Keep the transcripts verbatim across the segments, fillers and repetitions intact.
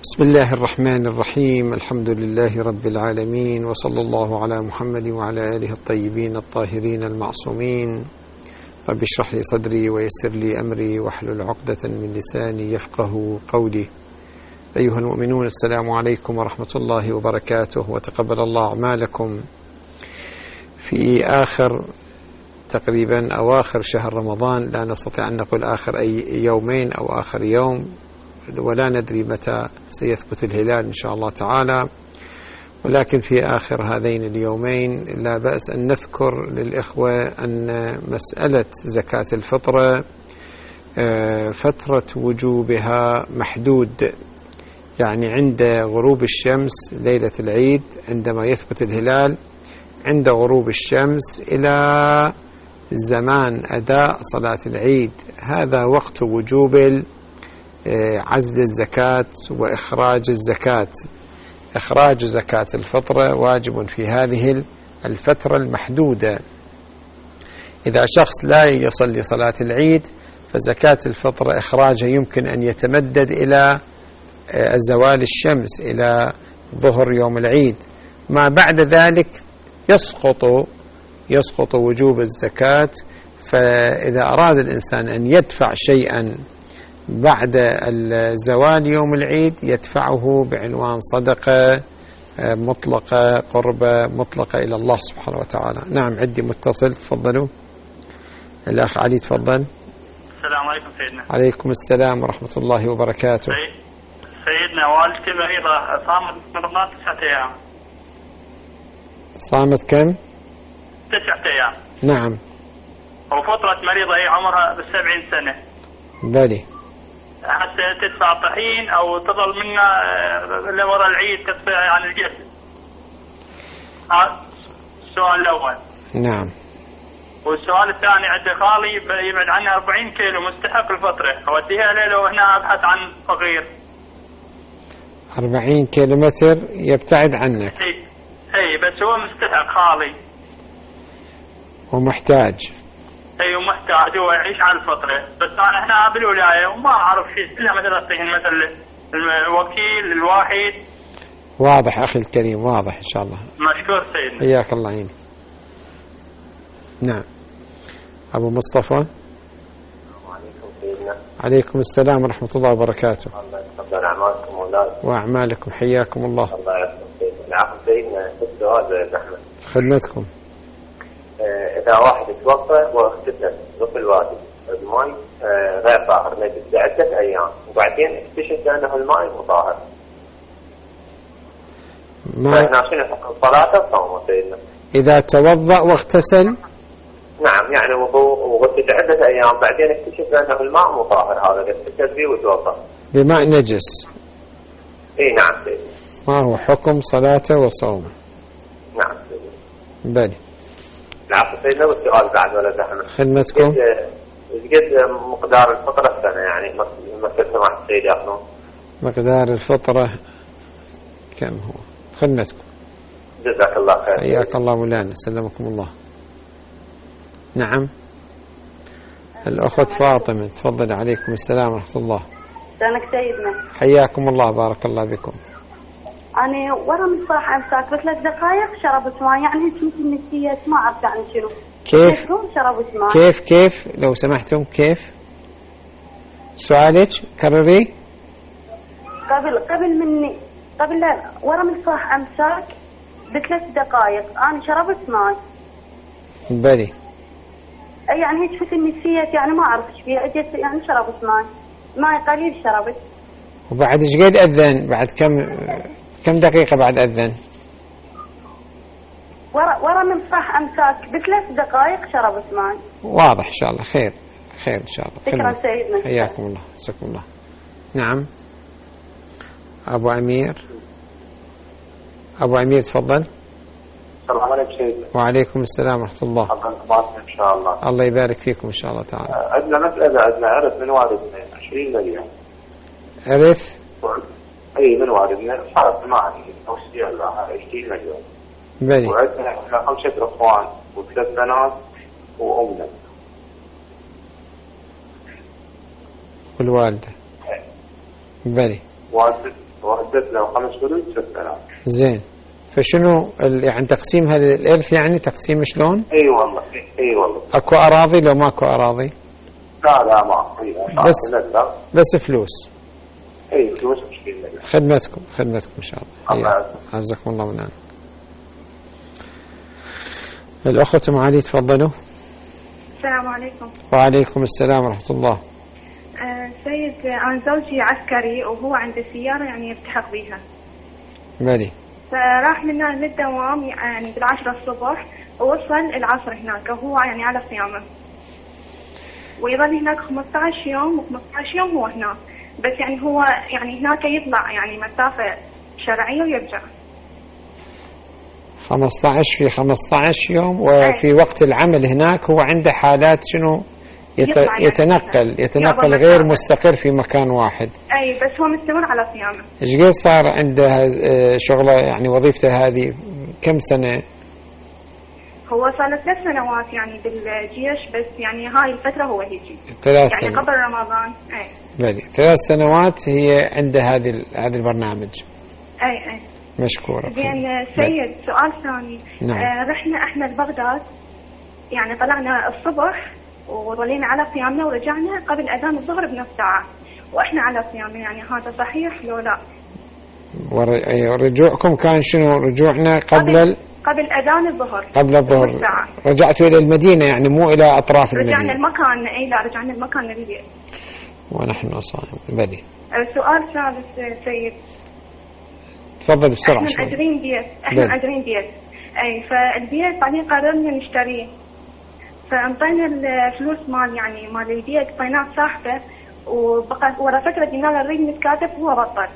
بسم الله الرحمن الرحيم. الحمد لله رب العالمين، وصلى الله على محمد وعلى آله الطيبين الطاهرين المعصومين. رب اشرح لي صدري ويسر لي أمري واحلل عقدة من لساني يفقه قولي. أيها المؤمنون، السلام عليكم ورحمة الله وبركاته، وتقبل الله أعمالكم في آخر تقريبا أواخر شهر رمضان. لا نستطيع أن نقول آخر أي يومين أو آخر يوم، ولا ندري متى سيثبت الهلال إن شاء الله تعالى، ولكن في آخر هذين اليومين لا بأس أن نذكر للإخوة أن مسألة زكاة الفطرة فترة وجوبها محدود، يعني عند غروب الشمس ليلة العيد عندما يثبت الهلال، عند غروب الشمس إلى زمان أداء صلاة العيد، هذا وقت وجوب عزل الزكاة وإخراج الزكاة. إخراج زكاة الفطرة واجب في هذه الفترة المحدودة. إذا شخص لا يصلي صلاة العيد فزكاة الفطرة إخراجها يمكن أن يتمدد إلى زوال الشمس، إلى ظهر يوم العيد. ما بعد ذلك يسقط يسقط وجوب الزكاة. فإذا أراد الإنسان أن يدفع شيئا بعد الزوال يوم العيد يدفعه بعنوان صدقة مطلقة، قربة مطلقة إلى الله سبحانه وتعالى. نعم، عندي متصل، تفضلوا. الأخ علي تفضل. السلام عليكم سيدنا. عليكم السلام ورحمة الله وبركاته. سيدنا، والدتي مريضة، صامت رمضان تسعة أيام. صامت كم؟ تسعة أيام. نعم. وفطرت مريضة هي عمرها بالسبعين سنة. بلي. حتى تدفع طحين أو تظل منا لورا العيد تدفع عن الجسد. هذا السؤال الأول. نعم. والسؤال الثاني، عند خالي يبعد عنها أربعين كيلو، مستحق الفطرة، أوديها له وهنا أبحث عن فقير. أربعين كيلو متر يبتعد عنك. اي اي بس هو مستحق خالي ومحتاج. اي ومحتاج، هو يعيش على الفطرة، بس أنا هنا بالولاية وما أعرف شيء إلا مثل أعطيهم مثل الوكيل الواحد. واضح أخي الكريم، واضح إن شاء الله. مشكور سيدنا. حياك الله عيني. نعم. أبو مصطفى. السلام عليكم سيدنا. عليكم السلام ورحمة الله وبركاته. الله يتقبل أعمالكم وأولادكم. وأعمالكم، حياكم الله. الله يعافيك سيدنا. العفو سيدنا، السؤال يا زحمة. خدمتكم. إذا واحد توفى واغتسل غسل واجب الماء غير طاهر نجس لعدة أيام، وبعدين اكتشف أنه الماء مطهر، ما فإحنا شنو حكم صلاته وصومه سيدنا؟ إذا توضأ واغتسل. نعم، يعني وضوء وغسل عدة أيام، بعدين اكتشف أنه الماء مطهر، هذا اغتسل فيه وتوضأ بماء نجس. إي نعم سيدنا. ما هو حكم صلاته وصومه؟ نعم سيدنا. بلي. العفو سيدنا. والسؤال بعد ولا زحمة. خدمتكم. ايش قد مقدار الفطرة السنة، يعني مثل سماحة السيد ياخذون؟ مقدار الفطرة كم هو؟ خدمتكم. جزاك الله خير. حياك الله مولانا، سلمكم الله. نعم. الأخت فاطمة تفضل. عليكم السلام ورحمة الله. سلامك سيدنا. حياكم الله، بارك الله بكم. أنا ورا من صاح أمساك بثلاث دقائق شربت ماء، يعني كنت نسيت ما أعرف يعني شنو. كيف؟ شربت ماء. كيف كيف لو سمحتم كيف؟ سؤالك كرري. قبل قبل مني قبل ورا من صاح أمساك بثلاث دقائق أنا شربت ماء. بلي. يعني هيك كنت نسيت، يعني ما أعرف إيش فيها، أجت يعني شربت ماء ماء قليل شربت. وبعد ايش قد أذن؟ بعد كم كم دقيقة بعد أذن؟ ورا ورا من صح أمساك بثلاث دقائق شربت ماء. واضح إن شاء الله. خير خير إن شاء الله. شكرا سيدنا. حياكم الله، جزاكم الله. نعم. أبو أمير. أبو أمير تفضل. السلام عليكم سيدنا. وعليكم السلام ورحمة الله. الله إن شاء الله. الله يبارك فيكم إن شاء الله تعالى. عندنا مسألة، عندنا عرض من والدنا عشرين مليون. إرث؟ أي من والدنا صارت معي توصية لها عشرين مليون. بلي. وعندنا خمسة أخوان وثلاث بنات وأمنا. والوالدة. بلي. والد وردت له خمس فلوس ست آلاف. زين، فشنو يعني تقسيم هذا الإرث؟ يعني تقسيم شلون؟ اي والله اي والله. اكو اراضي لو ماكو اراضي؟ لا لا ما بس بس فلوس. اي فلوس مشكلة. خدمتكم خدمتكم ان شاء الله. الله عزكم الله من عندك. الأخت أم علي تفضلوا. السلام عليكم. وعليكم السلام ورحمة الله. أه سيد، أنا زوجي عسكري وهو عنده سيارة يعني يلتحق بيها. بلي. فراح منا للدوام يعني بالعشرة الصبح ووصل العصر هناك وهو يعني على صيامه. ويظل هناك خمسة عشر يوم و15 يوم هو هناك، بس يعني هو يعني هناك يطلع يعني مسافة شرعية ويرجع. خمسة عشر في خمسة عشر يوم، وفي وقت العمل هناك هو عنده حالات شنو يت... يتنقل يتنقل غير مستقر في مكان واحد. اي بس هو مستمر على صيامه. ايش قد صار عنده شغله يعني وظيفته هذه كم سنة؟ هو صار له ثلاث سنوات يعني بالجيش، بس يعني هاي الفترة هو هيجي ثلاث يعني سنوات قبل رمضان. اي بلي ثلاث سنوات هي عنده هذه هذا البرنامج. اي اي مشكورة. زين سيد، سؤال ثاني. نعم. آه رحنا احنا لبغداد، يعني طلعنا الصبح وظلينا على صيامنا ورجعنا قبل اذان الظهر بنص ساعة واحنا على صيامنا، يعني هذا صحيح لو لا؟ ورجوعكم كان شنو؟ رجوعنا قبل قبل, قبل اذان الظهر قبل الظهر. رجعتوا الى المدينة يعني مو الى اطراف المدينة؟ رجعنا المكان. اي لا رجعنا المكان البيت ونحن صائم. بلي. سؤال ثالث سيد. تفضل بسرعة. احنا مأجرين بيت احنا مأجرين بيت اي فالبيت بعدين قررنا نشتريه، فانطينا الفلوس مال يعني مال البيت طيناه صاحبه، وبقى ورا فترة قلنا له نريد نتكاتب وهو بطل.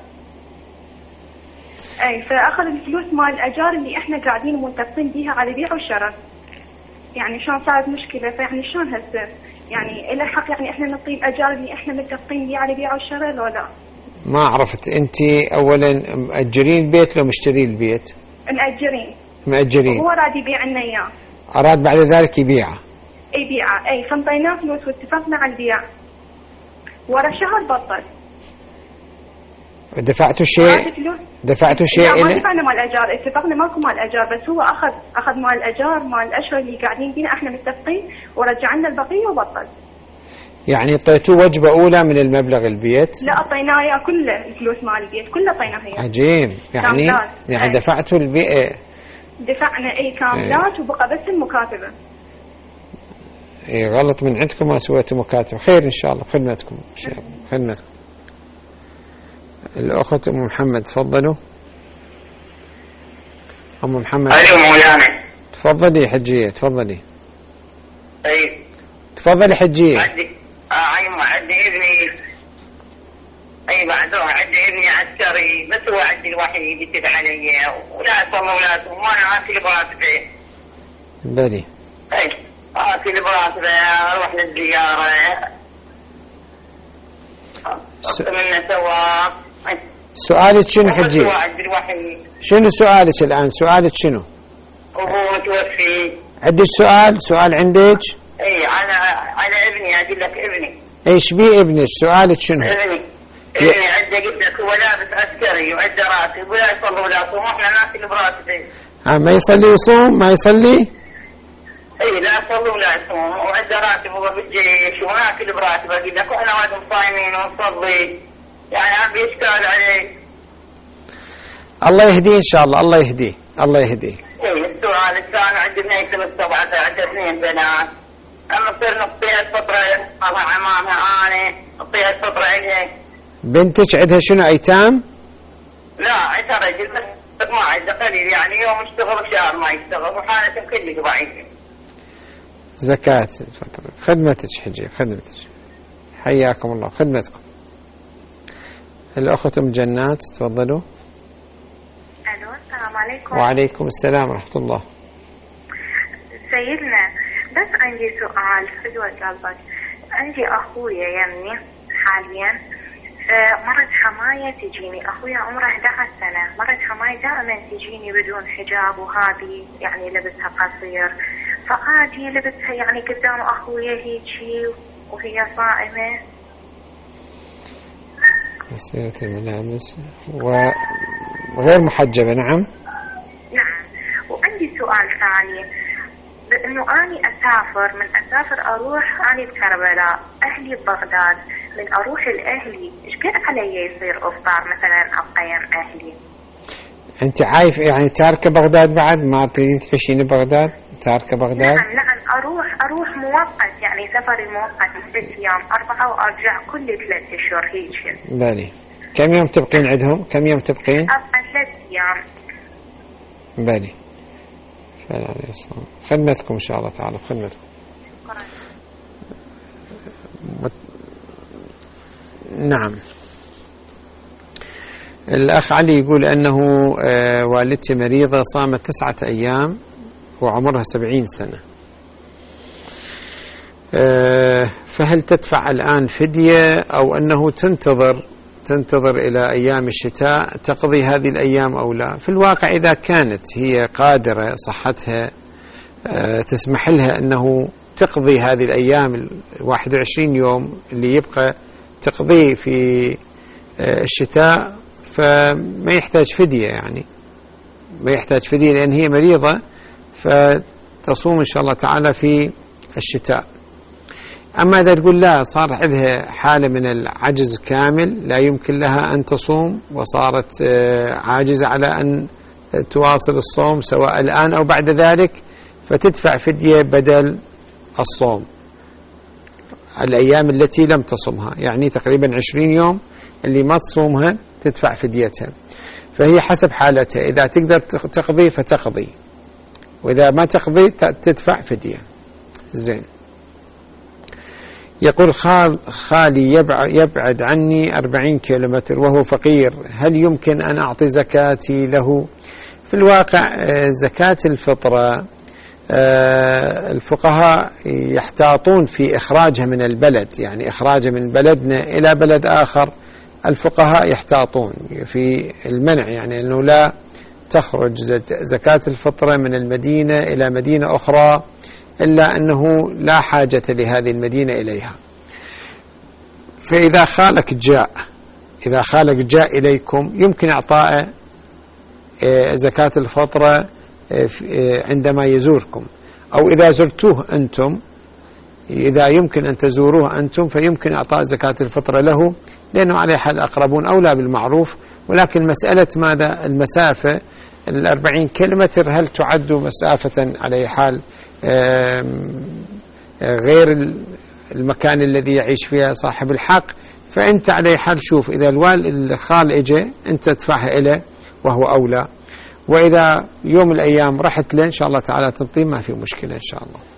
اي فاخذ الفلوس مال الاجار اللي احنا قاعدين متفقين بيها على البيع والشراء. يعني شلون صارت مشكلة، فيعني شلون هسه يعني الى حق يعني احنا نعطي الاجار اللي احنا متفقين بيه على البيع والشراء لو لا؟ ما عرفت انت اولا مأجرين البيت لو مشترين البيت؟ مأجرين. مأجرين. هو راد يبيع لنا اياه. اراد بعد ذلك يبيعه. يبيعه اي فانطيناه فلوس واتفقنا على البيع، ورا شهر بطل. دفعتوا شيء؟ دفعتوا شيء؟ لا ما دفعنا مال الاجار، اتفقنا ماكو مال الاجار، بس هو اخذ اخذ مال الاجار مال الاشهر اللي قاعدين فينا احنا متفقين، ورجعنا البقيه وبطل. يعني اعطيتوه وجبه اولى من المبلغ البيت؟ لا اعطيناه اياه كله، الفلوس مال البيت كله اعطيناه اياه. عجيب. يعني كاملات. يعني ايه. دفعتوا البيت؟ دفعنا اي كاملات. ايه. وبقى بس المكاتبه. اي غلط من عندكم ما سويتوا مكاتبه. خير ان شاء الله. خدمتكم ان شاء الله. خدمتكم. الأخت أم محمد تفضلوا. أم محمد. أيوة مولانا. تفضلي حجية تفضلي. أي. تفضلي حجية. عندي آه أيوة عندي ابني. أي بعد عندي ابني عسكري، بس هو عندي الوحيد يكتب علي ولا صلى ولا وما أنا آكل براتبه. بلي. أي آكل براتبه أروح للزيارة. س... منه سوا. سؤالك شنو حجي؟ شنو سؤالك الآن؟ سؤالك شنو؟ وهو متوفي. عندك سؤال؟ سؤال عندك؟ اي على على ابني. اقول لك ابني. ايش بيه ابنك؟ سؤالك شنو؟ ابني ابني عنده قلت لك هو لابس عسكري وعنده راتب ولا يصلي ولا يصوم واحنا ناكل براتبه. ها ما يصلي ويصوم؟ ما يصلي؟ اي لا يصلي ولا يصوم وعنده راتب وهو بالجيش وناكل براتبه. اقول لك واحنا وايد صايمين ونصلي، يعني عم بيشكال عليه. الله يهديه ان شاء الله. الله يهديه. الله يهديه. اي السؤال الثاني عندي بنيته السبعة عنده اثنين بنات، اما تصير نعطيها الفطرة الله عمامها انا نعطيها الفطرة الها. بنتك عندها شنو ايتام؟ لا عندها رجل بس ما عنده قليل، يعني يوم يشتغل شهر ما يشتغل وحالته كلها ضعيفة. زكاة الفطرة. خدمتك حجي خدمتك. حياكم الله. خدمتكم. الأخت أم جنات تفضلوا. ألو السلام عليكم. وعليكم السلام ورحمة الله. سيدنا بس عندي سؤال فدوة قلبك. عندي أخويا يمني حاليا، مرت حماية تجيني، أخويا عمره أحد عشر سنة، مرت حماية دائما تجيني بدون حجاب وهذه يعني لبسها قصير، فعادي لبسها يعني قدام أخويا هيجي وهي صائمة. غسيلة الملابس وغير محجبة. نعم. نعم. وعندي سؤال ثاني، بأنه أني أسافر من أسافر أروح أني بكربلاء، أهلي ببغداد، من أروح لأهلي إيش قد علي يصير أفطار مثلا أقيم أهلي؟ أنت عايف يعني تاركة بغداد بعد ما تريدين تعيشين ببغداد؟ تاركة بغداد؟ نعم نعم أروح أروح مؤقت، يعني سفري مؤقت ست أيام أربعة وأرجع كل ثلاث أشهر هيك. بلي. كم يوم تبقين عندهم؟ كم يوم تبقين؟ أبقى ثلاث أيام. بلي. فلا يصوم. خدمتكم إن شاء الله تعالى، خدمتكم. نعم. الأخ علي يقول أنه والدتي مريضة صامت تسعة أيام وعمرها سبعين سنة، فهل تدفع الآن فدية أو أنه تنتظر تنتظر إلى أيام الشتاء تقضي هذه الأيام أو لا؟ في الواقع إذا كانت هي قادرة صحتها تسمح لها أنه تقضي هذه الأيام الواحد وعشرين يوم اللي يبقى تقضيه في الشتاء، فما يحتاج فدية، يعني ما يحتاج فدية لأن هي مريضة، فتصوم إن شاء الله تعالى في الشتاء. أما إذا تقول لا صار عندها حالة من العجز كامل لا يمكن لها أن تصوم وصارت عاجزة على أن تواصل الصوم سواء الآن أو بعد ذلك، فتدفع فدية بدل الصوم الأيام التي لم تصمها، يعني تقريبا عشرين يوم اللي ما تصومها تدفع فديتها. فهي حسب حالتها، إذا تقدر تقضي فتقضي، وإذا ما تقضي تدفع فدية. زين. يقول خال خالي يبعد عني أربعين كيلومتر وهو فقير، هل يمكن أن أعطي زكاتي له؟ في الواقع زكاة الفطرة الفقهاء يحتاطون في إخراجها من البلد، يعني إخراجها من بلدنا إلى بلد آخر الفقهاء يحتاطون في المنع، يعني أنه لا تخرج زكاة الفطرة من المدينة إلى مدينة أخرى إلا أنه لا حاجة لهذه المدينة إليها. فإذا خالك جاء إذا خالك جاء إليكم يمكن إعطاء زكاة الفطرة عندما يزوركم، أو إذا زرتوه أنتم، إذا يمكن أن تزوروه أنتم فيمكن إعطاء زكاة الفطرة له، لأنه عليه حال أقربون أولى بالمعروف. ولكن مسألة ماذا المسافة الأربعين كيلومتر هل تعد مسافة على حال غير المكان الذي يعيش فيها صاحب الحق؟ فأنت على حال شوف، إذا الوالد الخال إجا أنت تدفعها إليه وهو أولى، وإذا يوم الأيام رحت له إن شاء الله تعالى تنطيه، ما في مشكلة إن شاء الله.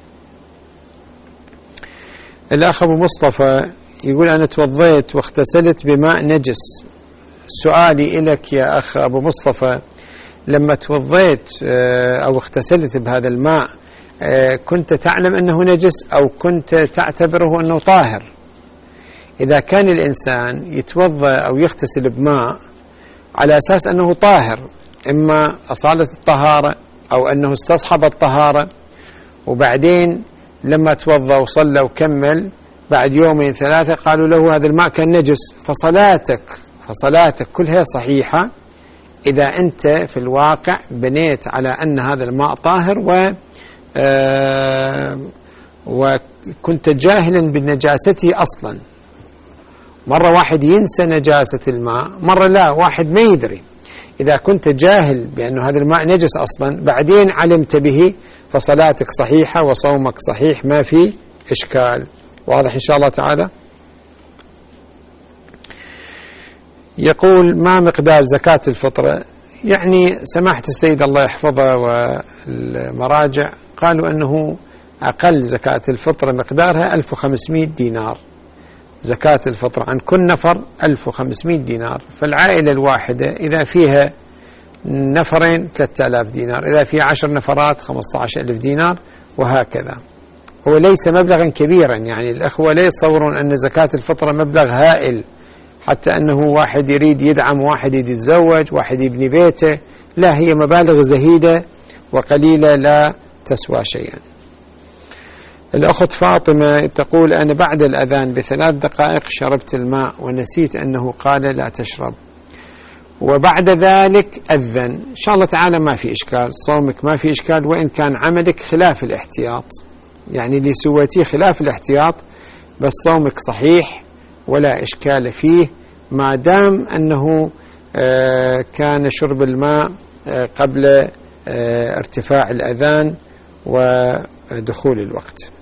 الأخ أبو مصطفى يقول أنا توضيت واغتسلت بماء نجس، سؤالي إليك يا أخ أبو مصطفى، لما توضيت أو اغتسلت بهذا الماء كنت تعلم أنه نجس أو كنت تعتبره أنه طاهر؟ إذا كان الإنسان يتوضى أو يغتسل بماء على أساس أنه طاهر، إما أصالة الطهارة أو أنه استصحب الطهارة، وبعدين لما توضى وصلى وكمل بعد يومين ثلاثة قالوا له هذا الماء كان نجس، فصلاتك فصلاتك كلها صحيحة إذا أنت في الواقع بنيت على أن هذا الماء طاهر و آه وكنت جاهلا بنجاسته أصلا. مرة واحد ينسى نجاسة الماء، مرة لا واحد ما يدري. إذا كنت جاهل بأن هذا الماء نجس أصلا بعدين علمت به فصلاتك صحيحة وصومك صحيح، ما في إشكال. واضح إن شاء الله تعالى. يقول ما مقدار زكاة الفطرة؟ يعني سماحة السيد الله يحفظه والمراجع قالوا أنه أقل زكاة الفطرة مقدارها ألف وخمسمائة دينار، زكاة الفطرة عن كل نفر ألف وخمسمائة دينار. فالعائلة الواحدة إذا فيها نفرين ثلاثة آلاف دينار، إذا فيها عشر نفرات خمسة عشر ألف دينار، وهكذا. هو ليس مبلغا كبيرا، يعني الأخوة لا يتصورون أن زكاة الفطرة مبلغ هائل حتى أنه واحد يريد يدعم واحد يريد يتزوج واحد يبني بيته، لا، هي مبالغ زهيدة وقليلة لا تسوى شيئا. الأخت فاطمة تقول أنا بعد الأذان بثلاث دقائق شربت الماء ونسيت أنه قال لا تشرب، وبعد ذلك أذن. إن شاء الله تعالى ما في إشكال، صومك ما في إشكال، وإن كان عملك خلاف الاحتياط، يعني اللي سويتيه خلاف الاحتياط، بس صومك صحيح ولا إشكال فيه، ما دام أنه كان شرب الماء قبل ارتفاع الأذان ودخول الوقت.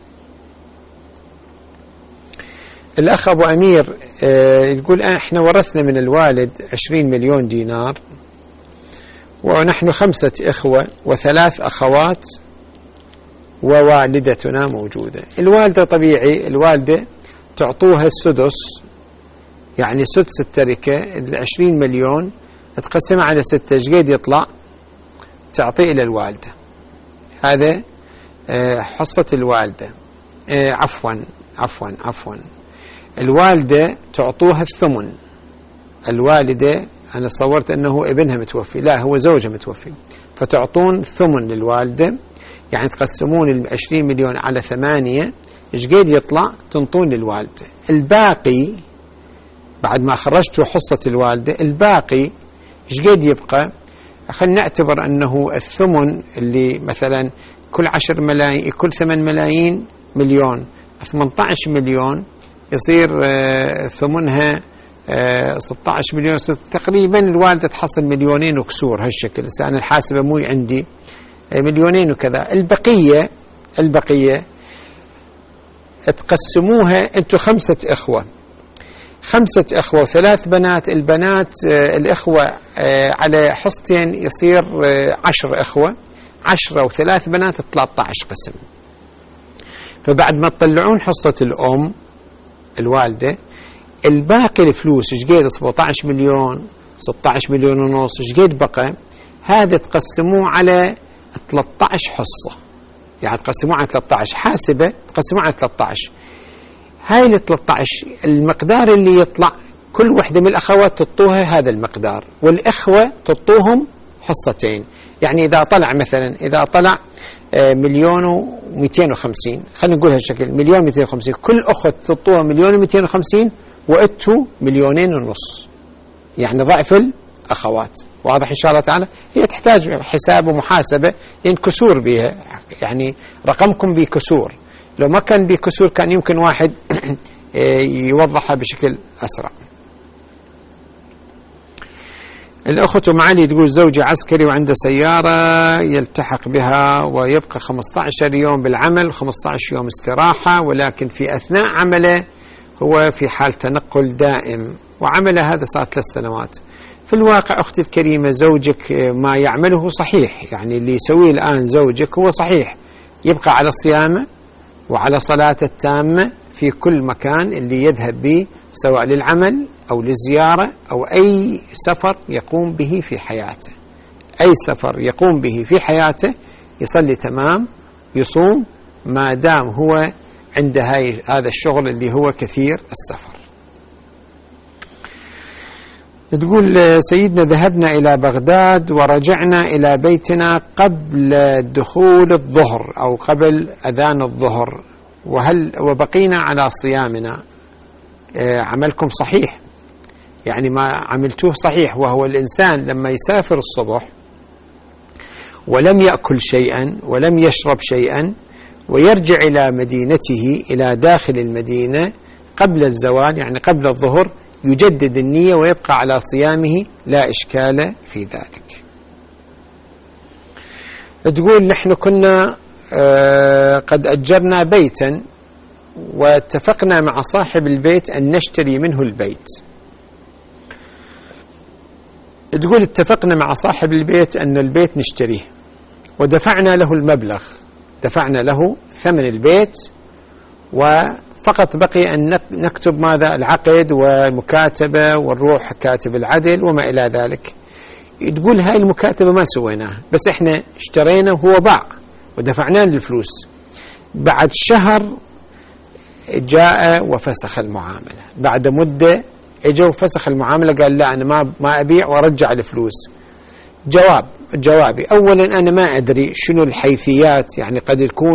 الأخ أبو أمير يقول احنا ورثنا من الوالد عشرين مليون دينار، ونحن خمسة إخوة وثلاث أخوات ووالدتنا موجودة. الوالدة طبيعي الوالدة تعطوها السدس، يعني سدس التركة، العشرين مليون تقسمها على ستة، جيد يطلع تعطيه إلى الوالدة، هذا حصة الوالدة. عفوا عفوا عفوا الوالدة تعطوها الثمن. الوالدة أنا صورت أنه ابنها متوفي، لا هو زوجها متوفي، فتعطون ثمن للوالدة، يعني تقسمون العشرين مليون على ثمانية، إيش قيد يطلع تنطون للوالدة. الباقي بعد ما خرجتوا حصة الوالدة الباقي إيش قيد يبقى؟ خلينا نعتبر أنه الثمن اللي مثلا كل عشر ملايين كل ثمان ملايين مليون ثمانية عشر مليون يصير ثمنها ستة عشر مليون، تقريبا الوالدة تحصل مليونين وكسور هالشكل. أنا الحاسبة مو عندي، مليونين وكذا. البقية البقية تقسموها أنتم خمسة إخوة، خمسة إخوة وثلاث بنات، البنات الإخوة على حصتين يصير عشر إخوة، عشرة وثلاث بنات ثلاثة عشر قسم. فبعد ما تطلعون حصة الأم الوالدة الباقي الفلوس ايش قيد؟ سبعة عشر مليون ستة عشر مليون ونص، ايش قيد بقى؟ هذا تقسموه على ثلاثة عشر حصة، يعني تقسموه على ثلاثة عشر حاسبة، تقسموه على ثلاثة عشر. هاي ال ثلاثة عشر المقدار اللي يطلع كل وحدة من الأخوات تطوها هذا المقدار، والإخوة تطوهم حصتين. يعني إذا طلع مثلا إذا طلع مليون ومئتين وخمسين، خلينا نقول هالشكل، مليون مئتين وخمسين، كل أخت تطوها مليون ومئتين وخمسين، وإتوا مليونين ونص، يعني ضعف الأخوات. واضح إن شاء الله تعالى؟ هي تحتاج حساب ومحاسبة لأن كسور بها، يعني رقمكم بكسور، لو ما كان بكسور كان يمكن واحد يوضحها بشكل أسرع. الأخت معالي تقول زوجي عسكري وعنده سيارة يلتحق بها ويبقى خمسة عشر يوم بالعمل خمسة عشر يوم استراحة، ولكن في أثناء عمله هو في حال تنقل دائم، وعمله هذا صار ثلاث سنوات. في الواقع أختي الكريمة زوجك ما يعمله صحيح، يعني اللي يسويه الآن زوجك هو صحيح، يبقى على صيامه وعلى صلاة التامة في كل مكان اللي يذهب به، سواء للعمل أو للزيارة أو أي سفر يقوم به في حياته. أي سفر يقوم به في حياته يصلي تمام، يصوم، ما دام هو عند هذا الشغل اللي هو كثير السفر. تقول سيدنا ذهبنا إلى بغداد ورجعنا إلى بيتنا قبل دخول الظهر أو قبل أذان الظهر، وهل وبقينا على صيامنا. عملكم صحيح، يعني ما عملتوه صحيح، وهو الإنسان لما يسافر الصبح ولم يأكل شيئا ولم يشرب شيئا ويرجع إلى مدينته إلى داخل المدينة قبل الزوال، يعني قبل الظهر، يجدد النية ويبقى على صيامه، لا إشكال في ذلك. تقول نحن كنا قد أجرنا بيتا واتفقنا مع صاحب البيت أن نشتري منه البيت. تقول اتفقنا مع صاحب البيت أن البيت نشتريه ودفعنا له المبلغ، دفعنا له ثمن البيت، وفقط بقي أن نكتب ماذا؟ العقد والمكاتبة ونروح كاتب العدل وما إلى ذلك. تقول هاي المكاتبة ما سويناها، بس احنا اشترينا وهو باع ودفعنا له الفلوس. بعد شهر جاء وفسخ المعاملة، بعد مدة اجى وفسخ المعاملة، قال لا أنا ما ما أبيع وأرجع الفلوس. جواب جوابي أولا أنا ما أدري شنو الحيثيات، يعني قد يكون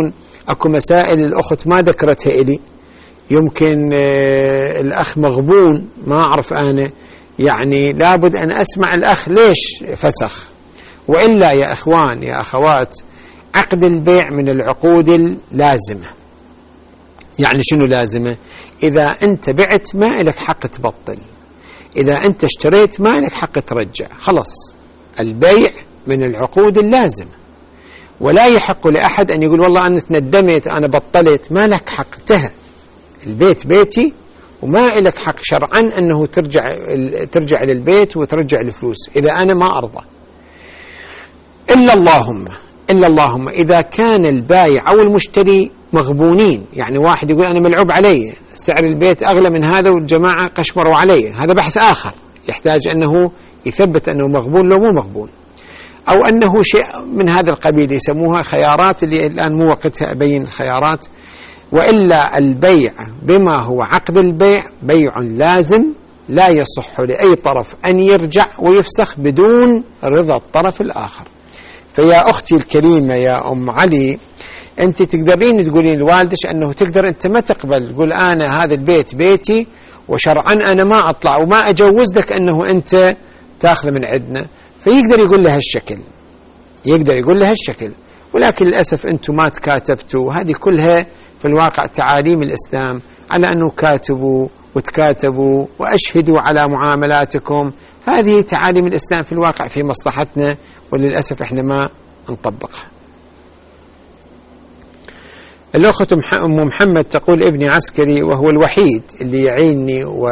أكو مسائل الأخت ما ذكرتها إلي، يمكن الأخ مغبون ما أعرف أنا، يعني لابد أن أسمع الأخ ليش فسخ. وإلا يا أخوان يا أخوات، عقد البيع من العقود اللازمة. يعني شنو لازمة؟ إذا أنت بعت ما لك حق تبطل، إذا أنت اشتريت ما لك حق ترجع، خلص البيع من العقود اللازمة. ولا يحق لأحد أن يقول والله أنا تندمت أنا بطلت، ما لك حق، انتهى البيت بيتي وما لك حق شرعا أنه ترجع ترجع للبيت وترجع الفلوس إذا أنا ما أرضى. إلا اللهم إلا اللهم إذا كان البايع أو المشتري مغبونين، يعني واحد يقول أنا ملعوب علي سعر البيت أغلى من هذا والجماعة قشمروا علي، هذا بحث آخر يحتاج أنه يثبت أنه مغبون لو مو مغبون، أو أنه شيء من هذا القبيل يسموها خيارات، اللي الآن مو وقتها أبين الخيارات. وإلا البيع بما هو عقد البيع بيع لازم لا يصح لأي طرف أن يرجع ويفسخ بدون رضا الطرف الآخر. فيا أختي الكريمة يا أم علي، أنت تقدرين تقولين لوالدش أنه تقدر أنت ما تقبل، تقول أنا هذا البيت بيتي وشرعا أنا ما أطلع وما أجوز لك أنه أنت تأخذ من عندنا، فيقدر يقول لها الشكل، يقدر يقول لها الشكل. ولكن للأسف أنتم ما تكاتبتوا، هذه كلها في الواقع تعاليم الإسلام على أنه كاتبوا وتكاتبوا وأشهدوا على معاملاتكم، هذه تعاليم الإسلام في الواقع في مصلحتنا، وللأسف إحنا ما نطبقها. الأخت أم محمد تقول ابني عسكري وهو الوحيد اللي يعينني و...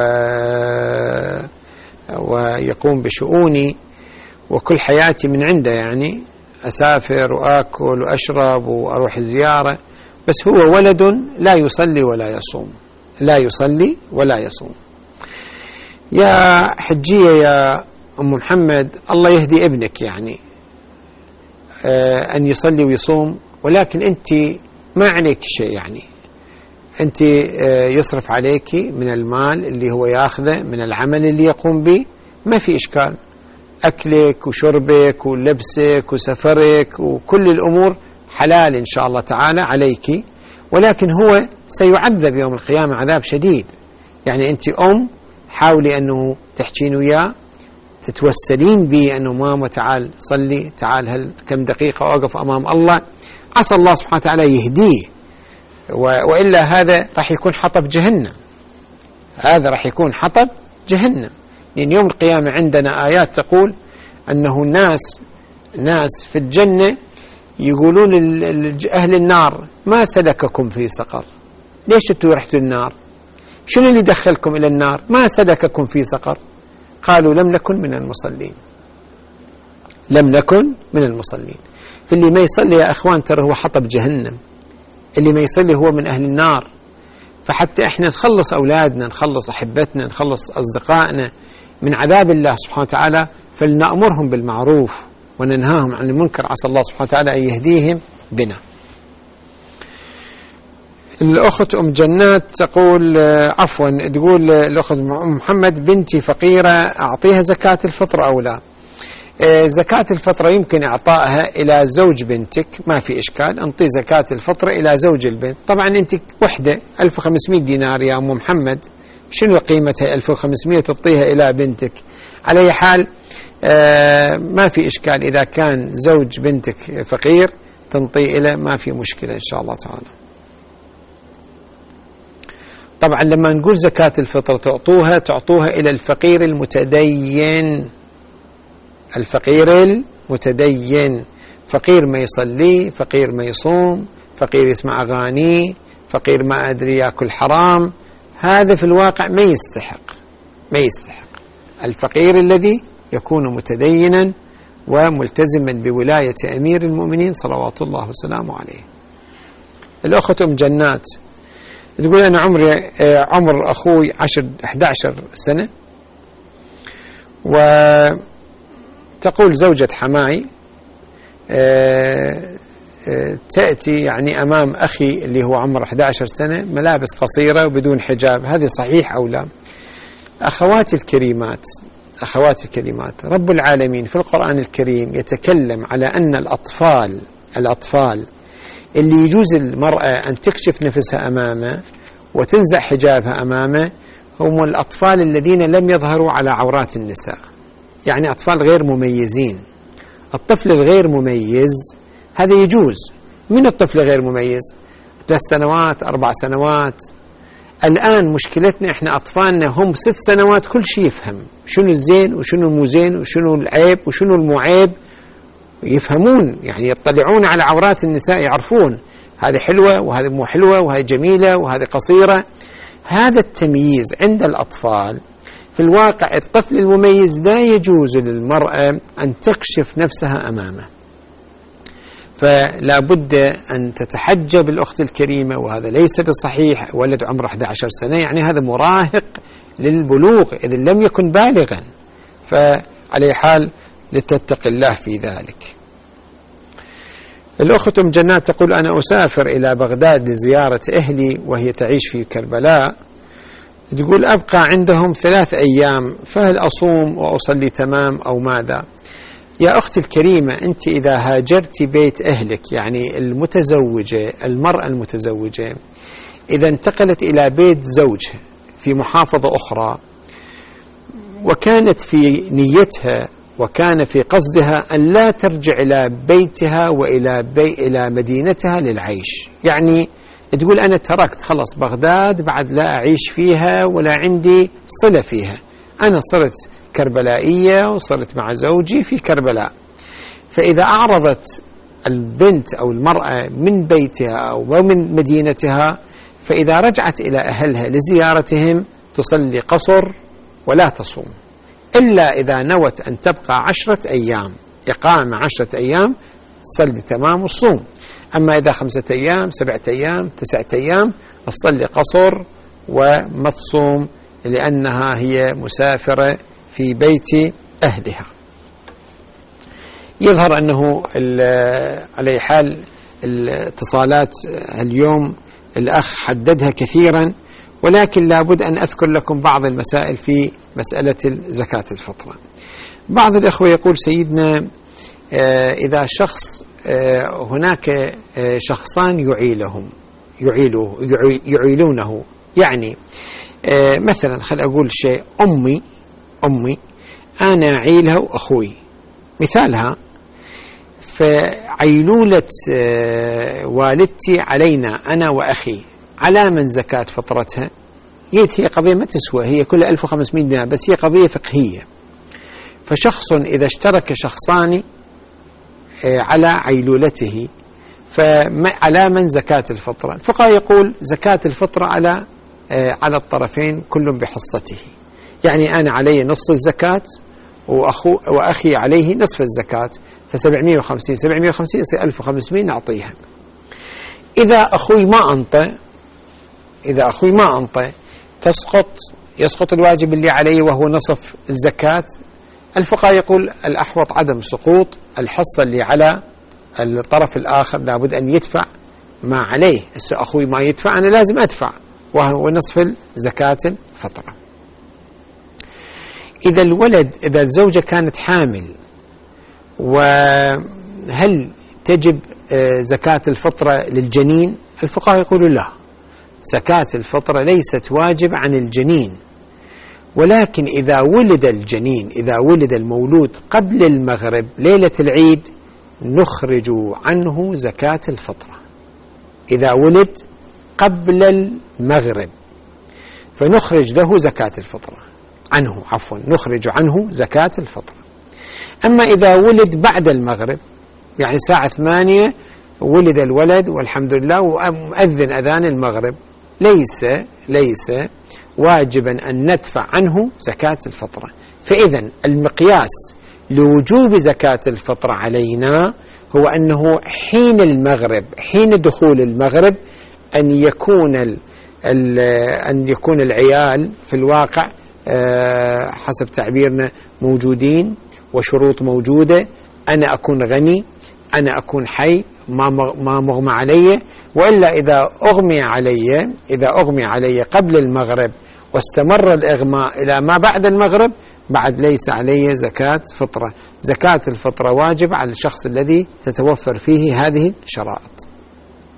ويقوم بشؤوني وكل حياتي من عنده، يعني أسافر وآكل وأشرب وأروح الزيارة، بس هو ولد لا يصلي ولا يصوم، لا يصلي ولا يصوم. يا حجية يا أم محمد، الله يهدي ابنك، يعني آه أن يصلي ويصوم، ولكن أنت ما عليك شيء، يعني أنت آه يصرف عليك من المال اللي هو ياخذه من العمل اللي يقوم به، ما في إشكال، أكلك وشربك ولبسك وسفرك وكل الأمور حلال إن شاء الله تعالى عليك، ولكن هو سيعذب يوم القيامة عذاب شديد. يعني أنت أم، حاولي أنه تحكين وياه، تتوسلين به أنه ماما تعال صلي، تعال هل كم دقيقة أوقف أمام الله، عسى الله سبحانه وتعالى يهديه، وإلا هذا راح يكون حطب جهنم، هذا راح يكون حطب جهنم. لأن يوم القيامة عندنا آيات تقول أنه ناس ناس في الجنة يقولون أهل النار ما سلككم في سقر، ليش انتوا رحتوا النار؟ شنو اللي دخلكم إلى النار؟ ما سلككم في سقر؟ قالوا لم نكن من المصلين، لم نكن من المصلين. فاللي ما يصلي يا أخوان ترى هو حطب جهنم، اللي ما يصلي هو من أهل النار. فحتى احنا نخلص أولادنا، نخلص أحبتنا، نخلص أصدقائنا من عذاب الله سبحانه وتعالى، فلنأمرهم بالمعروف وننهاهم عن المنكر، عسى الله سبحانه وتعالى أن يهديهم بنا. الأخت أم جنات تقول عفوا تقول الأخت أم محمد بنتي فقيرة أعطيها زكاة الفطر أو لا؟ زكاة الفطرة يمكن إعطائها إلى زوج بنتك، ما في إشكال، أنطي زكاة الفطرة إلى زوج البنت. طبعا أنت وحدة ألف وخمسمائة دينار يا أم محمد، شنو قيمتها ألف وخمسمائة تعطيها إلى بنتك؟ على أي حال آه ما في إشكال، إذا كان زوج بنتك فقير تنطي إلى، ما في مشكلة إن شاء الله تعالى. طبعا لما نقول زكاة الفطر تعطوها تعطوها إلى الفقير المتدين، الفقير المتدين، فقير ما يصلي، فقير ما يصوم، فقير يسمع أغاني، فقير ما أدري يأكل حرام، هذا في الواقع ما يستحق، ما يستحق. الفقير الذي يكون متدينا وملتزما بولاية أمير المؤمنين صلوات الله وسلامه عليه. الأخت أم جنات تقول أنا عمري عمر أخوي عشر أحد عشر سنة، وتقول زوجة حماي تأتي يعني أمام أخي اللي هو عمره أحد عشر سنة ملابس قصيرة وبدون حجاب، هذه صحيح أو لا؟ أخواتي الكريمات، أخواتي الكريمات، رب العالمين في القرآن الكريم يتكلم على أن الأطفال الأطفال اللي يجوز المرأة أن تكشف نفسها أمامه وتنزع حجابها أمامه هم الأطفال الذين لم يظهروا على عورات النساء، يعني أطفال غير مميزين. الطفل الغير مميز هذا يجوز. من الطفل غير مميز؟ ثلاث سنوات، أربع سنوات. الآن مشكلتنا إحنا أطفالنا هم ست سنوات كل شيء يفهم، شنو الزين وشنو مو زين وشنو العيب وشنو المو عيب، يفهمون، يعني يطلعون على عورات النساء، يعرفون هذه حلوة وهذه مو حلوة وهذه جميلة وهذه قصيرة. هذا التمييز عند الأطفال. في الواقع الطفل المميز لا يجوز للمرأة أن تكشف نفسها أمامه، فلا بد أن تتحجب الأخت الكريمة، وهذا ليس بصحيح. ولد عمره أحد عشر سنة يعني هذا مراهق للبلوغ إذا لم يكن بالغا، فعلى حال لتتق الله في ذلك. الأخت أم جنات تقول أنا أسافر إلى بغداد لزيارة أهلي وهي تعيش في كربلاء، تقول أبقى عندهم ثلاث أيام، فهل أصوم وأصلي تمام أو ماذا؟ يا أختي الكريمة، أنت إذا هاجرت بيت أهلك، يعني المتزوجة، المرأة المتزوجة إذا انتقلت إلى بيت زوجها في محافظة أخرى وكانت في نيتها وكان في قصدها أن لا ترجع إلى بيتها وإلى بي إلى مدينتها للعيش، يعني تقول أنا تركت خلص بغداد بعد لا أعيش فيها ولا عندي صلة فيها، أنا صرت كربلائية وصرت مع زوجي في كربلاء. فإذا أعرضت البنت أو المرأة من بيتها أو من مدينتها، فإذا رجعت إلى أهلها لزيارتهم تصلي قصر ولا تصوم، إلا إذا نوت أن تبقى عشرة أيام، إقامة عشرة أيام تصلي تمام والصوم. أما إذا خمسة أيام، سبعة أيام، تسعة أيام، تصلي قصر وما تصوم، لأنها هي مسافرة في بيت أهلها. يظهر أنه على حال الاتصالات اليوم الأخ حددها كثيرا، ولكن لابد أن أذكر لكم بعض المسائل في مسألة زكاة الفطرة. بعض الأخوة يقول سيدنا إذا شخص هناك شخصان يعيلهم يعيلوه يعيلونه، يعني مثلا خل أقول شيء، أمي أمي أنا أعيلها وأخوي مثالها، فعيلولة والدتي علينا أنا وأخي، على من زكاة فطرتها؟ جيت هي قضية ما تسوى، هي كلها ألف وخمسمائة دينار، بس هي قضية فقهية. فشخص إذا اشترك شخصان على عيلولته فعلى من زكاة الفطرة؟ الفقهاء يقول زكاة الفطرة على على الطرفين كل بحصته، يعني أنا علي نص الزكاة وأخو وأخي عليه نصف الزكاة، فسبعمائة وخمسين سبعمائة وخمسين يصير ألف وخمسمائة نعطيها. إذا أخوي ما أنطى إذا أخوي ما أنطى تسقط يسقط الواجب اللي عليه وهو نصف الزكاة. الفقهاء يقول الأحوط عدم سقوط الحصة اللي على الطرف الآخر، لابد أن يدفع ما عليه. أخوي ما يدفع أنا لازم أدفع، وهو نصف زكاة الفطرة. إذا الولد إذا الزوجة كانت حامل، وهل تجب زكاة الفطرة للجنين؟ الفقهاء يقولوا لا، زكاة الفطرة ليست واجب عن الجنين، ولكن إذا ولد الجنين إذا ولد المولود قبل المغرب ليلة العيد نخرج عنه زكاة الفطرة. إذا ولد قبل المغرب فنخرج له زكاة الفطرة عنه عفوا نخرج عنه زكاة الفطرة. أما إذا ولد بعد المغرب، يعني الساعة ثمانية ولد الولد والحمد لله ومؤذن أذان المغرب، ليس ليس واجبا أن ندفع عنه زكاة الفطرة. فإذا المقياس لوجوب زكاة الفطرة علينا هو أنه حين المغرب حين دخول المغرب أن يكون ال ال أن يكون العيال في الواقع حسب تعبيرنا موجودين وشروط موجودة، أنا أكون غني، أنا أكون حي، ما ما مغمى علي. وإلا إذا أغمي علي إذا أغمي علي قبل المغرب واستمر الإغماء إلى ما بعد المغرب، بعد ليس علي زكاة فطرة. زكاة الفطرة واجب على الشخص الذي تتوفر فيه هذه الشرائط.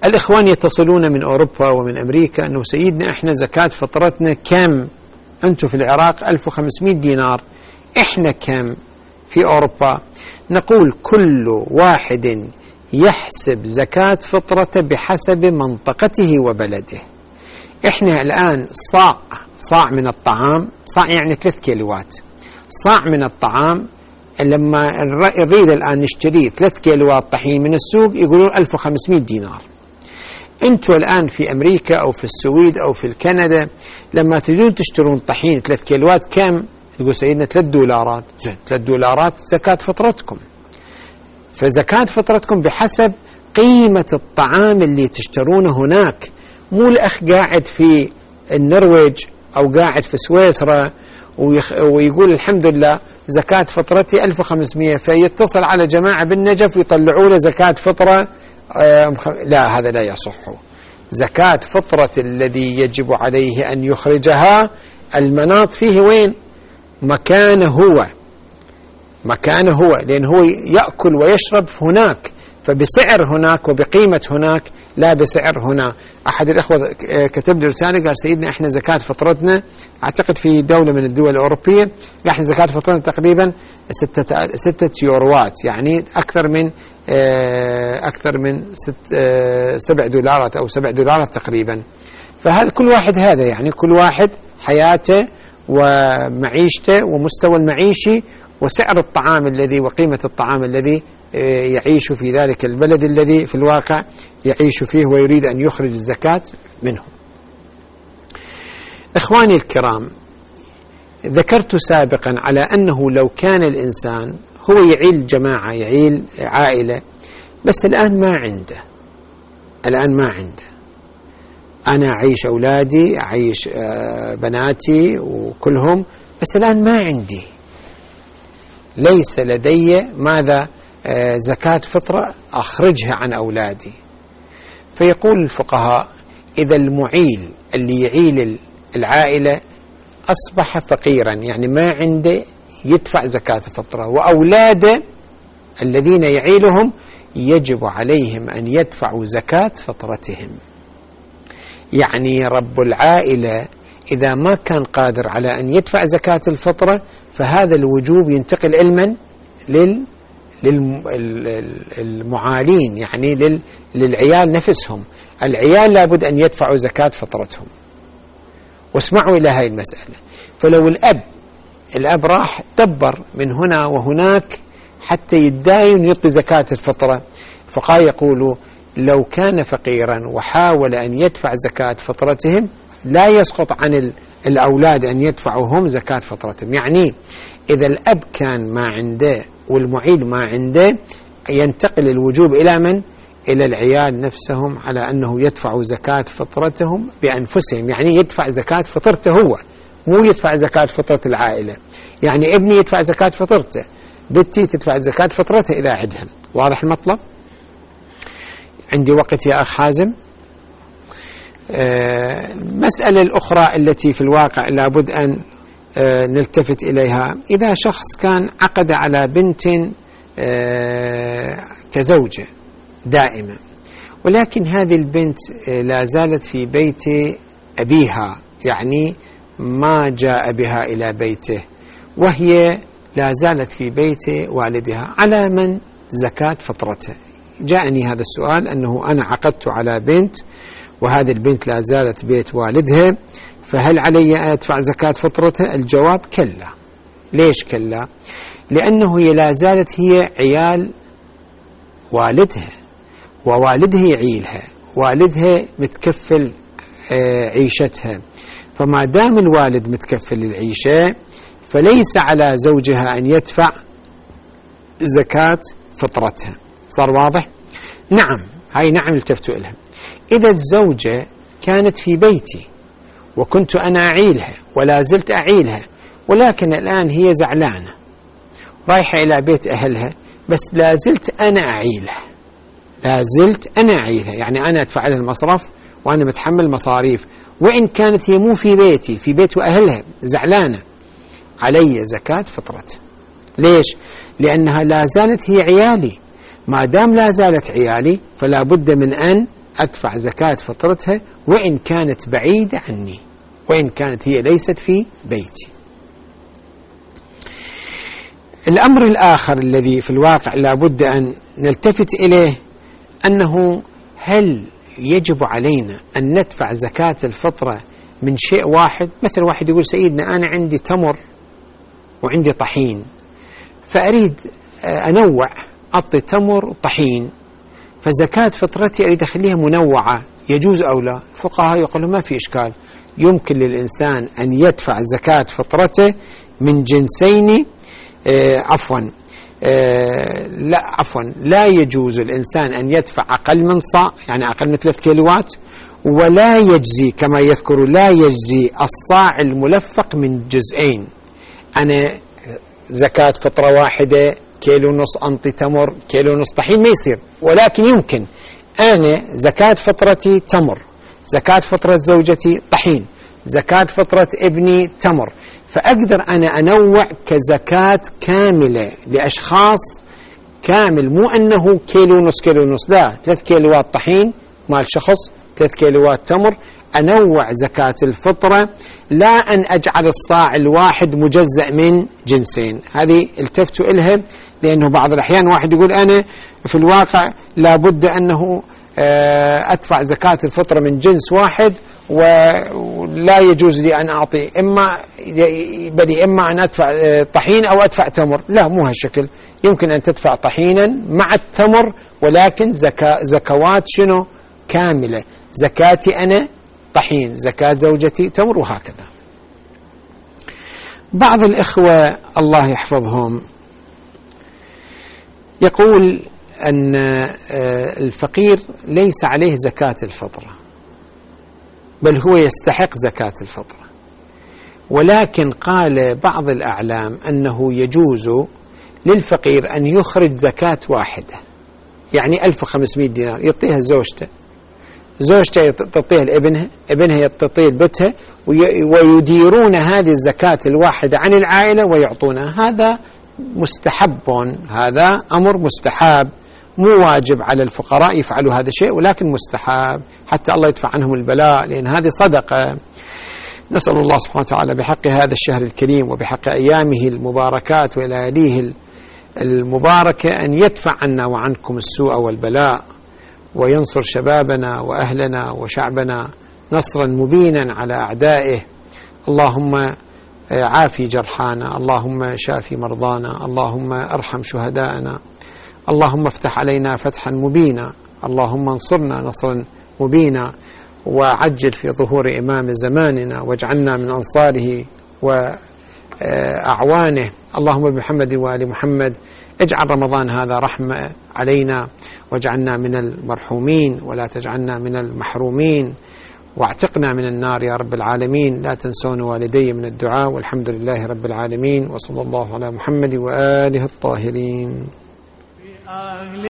الإخوان يتصلون من أوروبا ومن أمريكا أنه سيدنا إحنا زكاة فطرتنا كم؟ أنتم في العراق ألف وخمسمائة دينار، إحنا كم في أوروبا؟ نقول كل واحد يحسب زكاة فطرته بحسب منطقته وبلده. إحنا الآن صاع صاع من الطعام، صاع يعني ثلاث كيلوات، صاع من الطعام لما نريد الآن نشتري ثلاث كيلوات طحين من السوق يقولون ألف وخمسمائة دينار. أنتوا الآن في أمريكا أو في السويد أو في كندا لما تريدون تشترون طحين ثلاث كيلوات كم؟ يقول سيدنا ثلاث دولارات. ثلاث دولارات زكاة فطرتكم. فزكاة فطرتكم بحسب قيمة الطعام اللي تشترونه هناك. مو الأخ قاعد في النرويج أو قاعد في سويسرا ويقول الحمد لله زكاة فطرتي ألف وخمسمائة، فيتصل على جماعة بالنجف ويطلعوا له زكاة فطرة. لا، هذا لا يصح. زكاة فطرة الذي يجب عليه أن يخرجها المناط فيه وين؟ مكانه هو، مكانه هو، لأن هو يأكل ويشرب هناك، فبسعر هناك وبقيمة هناك لا بسعر هنا. أحد الأخوة كتب لي رسالة قال سيدنا إحنا زكاة فطرتنا أعتقد في دولة من الدول الأوروبية قال إحنا زكاة فطرتنا تقريبا ستة, ستة يوروات، يعني أكثر من أكثر من ست سبع دولارات أو سبع دولارات تقريبا. فهذا كل واحد هذا يعني كل واحد حياته ومعيشته ومستوى المعيشي وسعر الطعام الذي وقيمة الطعام الذي يعيش في ذلك البلد الذي في الواقع يعيش فيه ويريد أن يخرج الزكاة منه. إخواني الكرام، ذكرت سابقا على أنه لو كان الإنسان هو يعيل جماعة يعيل عائلة بس الآن ما عنده، الآن ما عنده، أنا أعيش أولادي أعيش بناتي وكلهم بس الآن ما عندي، ليس لدي ماذا زكاة فطرة أخرجها عن أولادي. فيقول الفقهاء إذا المعيل اللي يعيل العائلة أصبح فقيرا يعني ما عنده يدفع زكاة فطرة، وأولاده الذين يعيلهم يجب عليهم أن يدفعوا زكاة فطرتهم. يعني رب العائلة إذا ما كان قادر على أن يدفع زكاة الفطرة فهذا الوجوب ينتقل علما لل للمعالين يعني لل للعيال نفسهم. العيال لابد أن يدفعوا زكاة فطرتهم. واسمعوا إلى هاي المسألة، فلو الأب الأب راح دبر من هنا وهناك حتى يداين يعطي زكاة الفطرة، فقال يقولوا لو كان فقيرا وحاول أن يدفع زكاة فطرتهم لا يسقط عن الأولاد أن يدفعوا هم زكاة فطرتهم. يعني إذا الأب كان ما عنده والمعيل ما عنده ينتقل الوجوب إلى من؟ إلى العيال نفسهم على أنه يدفعوا زكاة فطرتهم بأنفسهم، يعني يدفع زكاة فطرته هو، مو يدفع زكاة فطرة العائلة. يعني ابني يدفع زكاة فطرته، بنتي تدفع زكاة فطرتها إذا عندهم. واضح المطلب؟ عندي وقت يا أخ حازم؟ المسألة آه الأخرى التي في الواقع لابد أن آه نلتفت إليها، إذا شخص كان عقد على بنت آه كزوجة دائمة، ولكن هذه البنت آه لا زالت في بيت أبيها، يعني ما جاء بها إلى بيته وهي لا زالت في بيت والدها، على من زكاة فطرتها؟ جاءني هذا السؤال أنه أنا عقدت على بنت وهذه البنت لا زالت بيت والدها، فهل علي أن أدفع زكاة فطرتها؟ الجواب كلا. ليش كلا؟ لأنه هي لا زالت هي عيال والدها ووالدها يعيلها، والدها متكفل عيشتها، فما دام الوالد متكفل العيشة فليس على زوجها أن يدفع زكاة فطرتها. صار واضح؟ نعم، هاي نعم التفتوا إلها. إذا الزوجة كانت في بيتي وكنت أنا أعيلها ولا زلت أعيلها، ولكن الآن هي زعلانة رايحة إلى بيت أهلها، بس لا زلت أنا أعيلها، لا زلت أنا أعيلها، يعني أنا أدفع لها المصرف وأنا متحمل مصاريف، وإن كانت هي مو في بيتي، في بيت أهلها زعلانة، علي زكاة فطرتها. ليش؟ لأنها لا زالت هي عيالي، ما دام لا زالت عيالي فلا بد من أن أدفع زكاة فطرتها وإن كانت بعيدة عني، وإن كانت هي ليست في بيتي. الأمر الآخر الذي في الواقع لا بد أن نلتفت إليه أنه هل يجب علينا أن ندفع زكاة الفطرة من شيء واحد؟ مثل واحد يقول سيدنا أنا عندي تمر وعندي طحين، فأريد أنوع، أعطي تمر وطحين، فزكاة فطرتي أريد أخليها منوعة، يجوز أو لا؟ الفقهاء يقولون ما في إشكال، يمكن للإنسان أن يدفع زكاة فطرته من جنسين. آه عفوا آه لا عفوا لا يجوز الإنسان أن يدفع أقل من صاع، يعني أقل من ثلاث كيلوات، ولا يجزي كما يذكر لا يجزي الصاع الملفق من جزئين. أنا زكاة فطرة واحدة كيلو ونص أنطي تمر، كيلو ونص طحين، ما يصير. ولكن يمكن أنا زكاة فطرتي تمر، زكاة فطرة زوجتي طحين، زكاة فطرة ابني تمر، فأقدر أنا أنوع كزكاة كاملة لأشخاص كامل، مو أنه كيلو ونص كيلو ونص، لا، ثلاث كيلوات طحين مال شخص، ثلاث كيلوات تمر، أنوع زكاة الفطرة، لا أن أجعل الصاع الواحد مجزأ من جنسين. هذه التفتوا إلها، لأنه بعض الأحيان واحد يقول أنا في الواقع لابد أنه أدفع زكاة الفطرة من جنس واحد ولا يجوز لي أن أعطي إما بدي إما أن أدفع طحين أو أدفع تمر. لا، مو هالشكل، يمكن أن تدفع طحينا مع التمر، ولكن زكاة زكوات شنو كاملة، زكاتي أنا طحين، زكاة زوجتي تمر، وهكذا. بعض الإخوة الله يحفظهم يقول أن الفقير ليس عليه زكاة الفطرة، بل هو يستحق زكاة الفطرة، ولكن قال بعض الأعلام أنه يجوز للفقير أن يخرج زكاة واحدة، يعني ألف وخمسمائة دينار يعطيها زوجته، زوجته تعطيها لابنها، ابنها تعطيه لبتها، ويديرون هذه الزكاة الواحدة عن العائلة ويعطونها. هذا مستحب، هذا أمر مستحب، مو واجب على الفقراء يفعلوا هذا الشيء، ولكن مستحب حتى الله يدفع عنهم البلاء، لأن هذه صدقة. نسأل الله سبحانه وتعالى بحق هذا الشهر الكريم وبحق أيامه المباركات ولياليه المباركة أن يدفع عنا وعنكم السوء والبلاء، وينصر شبابنا وأهلنا وشعبنا نصرا مبينا على أعدائه. اللهم عافي جرحانا، اللهم شافي مرضانا، اللهم ارحم شهداءنا، اللهم افتح علينا فتحا مبينا، اللهم انصرنا نصرا مبينا، وعجل في ظهور إمام زماننا، واجعلنا من أنصاره وأعوانه. اللهم بمحمد وآل محمد اجعل رمضان هذا رحمة علينا، واجعلنا من المرحومين ولا تجعلنا من المحرومين، واعتقنا من النار يا رب العالمين. لا تنسون والدي من الدعاء، والحمد لله رب العالمين، وصلى الله على محمد وآله الطاهرين.